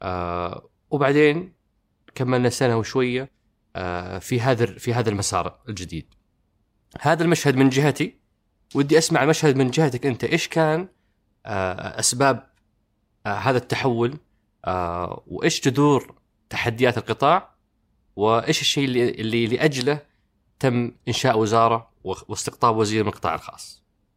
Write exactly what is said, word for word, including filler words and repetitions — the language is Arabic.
آه وبعدين كملنا سنة وشوية آه في هذا في هذا المسار الجديد. هذا المشهد من جهتي، ودي أسمع المشهد من جهتك أنت. إيش كان آه أسباب آه هذا التحول، آه وإيش جذور تحديات القطاع، وإيش الشيء اللي, اللي لأجله تم إنشاء وزارة واستقطاب وزير من القطاع الخاص؟